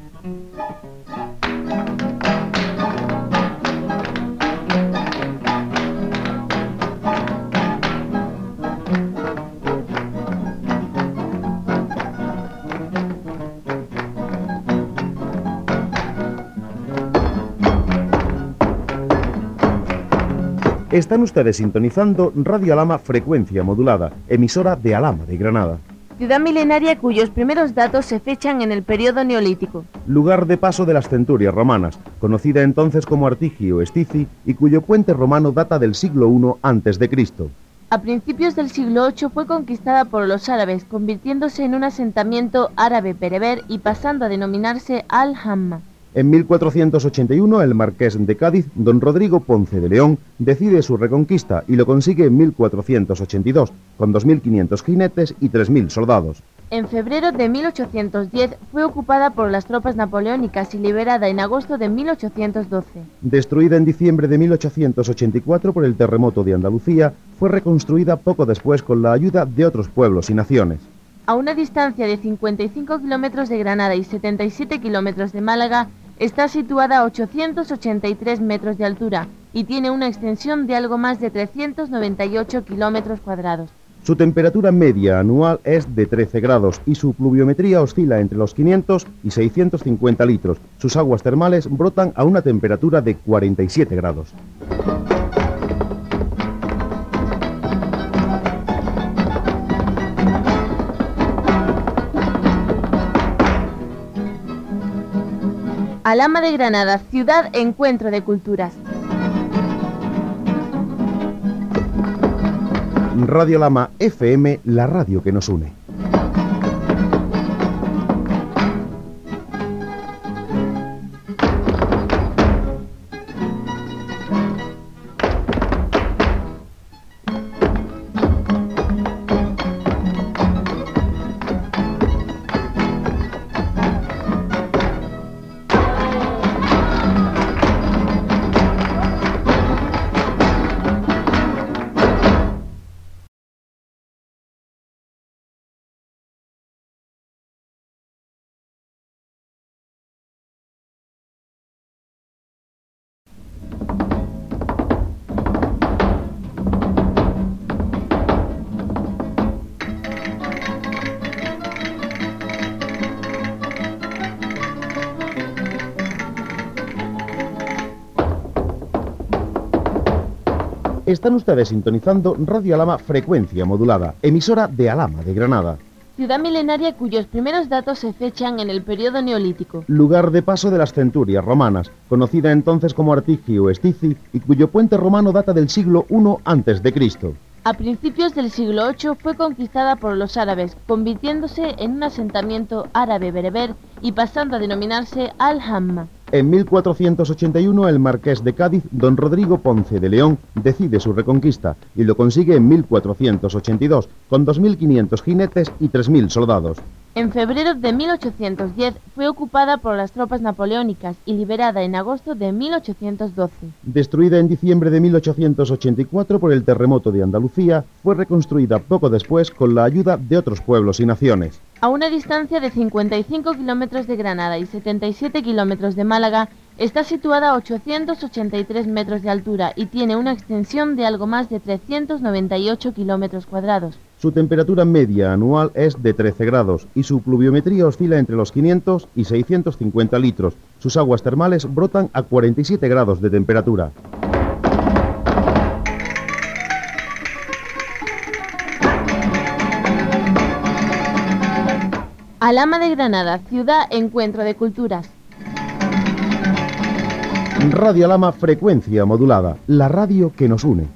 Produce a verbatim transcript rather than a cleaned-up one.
Están ustedes sintonizando Radio Alhama Frecuencia Modulada, emisora de Alhama de Granada. Ciudad milenaria cuyos primeros datos se fechan en el periodo neolítico. Lugar de paso de las centurias romanas, conocida entonces como Artigio Estici y cuyo puente romano data del siglo primero antes de Cristo. A principios del siglo octavo fue conquistada por los árabes, convirtiéndose en un asentamiento árabe-bereber y pasando a denominarse Al-Hamma. En mil cuatrocientos ochenta y uno, el marqués de Cádiz, don Rodrigo Ponce de León, decide su reconquista y lo consigue en mil cuatrocientos ochenta y dos, con dos mil quinientos jinetes y tres mil soldados. En febrero de mil ochocientos diez fue ocupada por las tropas napoleónicas y liberada en agosto de mil ochocientos doce. Destruida en diciembre de mil ochocientos ochenta y cuatro por el terremoto de Andalucía, fue reconstruida poco después con la ayuda de otros pueblos y naciones. A una distancia de cincuenta y cinco kilómetros de Granada y setenta y siete kilómetros de Málaga, está situada a ochocientos ochenta y tres metros de altura y tiene una extensión de algo más de trescientos noventa y ocho kilómetros cuadrados. Su temperatura media anual es de trece grados y su pluviometría oscila entre los quinientos y seiscientos cincuenta litros. Sus aguas termales brotan a una temperatura de cuarenta y siete grados. Alhama de Granada, ciudad encuentro de culturas. Radio Alhama F M, la radio que nos une. Están ustedes sintonizando Radio Alhama Frecuencia Modulada, emisora de Alhama de Granada. Ciudad milenaria cuyos primeros datos se fechan en el periodo neolítico. Lugar de paso de las centurias romanas, conocida entonces como Artigio Estici y cuyo puente romano data del siglo primero antes de Cristo. A principios del siglo octavo fue conquistada por los árabes, convirtiéndose en un asentamiento árabe-bereber y pasando a denominarse Al-Hamma. En mil cuatrocientos ochenta y uno, el marqués de Cádiz, don Rodrigo Ponce de León, decide su reconquista y lo consigue en mil cuatrocientos ochenta y dos, con dos mil quinientos jinetes y tres mil soldados. En febrero de mil ochocientos diez fue ocupada por las tropas napoleónicas y liberada en agosto de mil ochocientos doce. Destruida en diciembre de mil ochocientos ochenta y cuatro por el terremoto de Andalucía, fue reconstruida poco después con la ayuda de otros pueblos y naciones. A una distancia de cincuenta y cinco kilómetros de Granada y setenta y siete kilómetros de Málaga, está situada a ochocientos ochenta y tres metros de altura y tiene una extensión de algo más de trescientos noventa y ocho kilómetros cuadrados. Su temperatura media anual es de trece grados y su pluviometría oscila entre los quinientos y seiscientos cincuenta litros. Sus aguas termales brotan a cuarenta y siete grados de temperatura. Alhama de Granada, ciudad encuentro de culturas. Radio Alhama Frecuencia Modulada, la radio que nos une.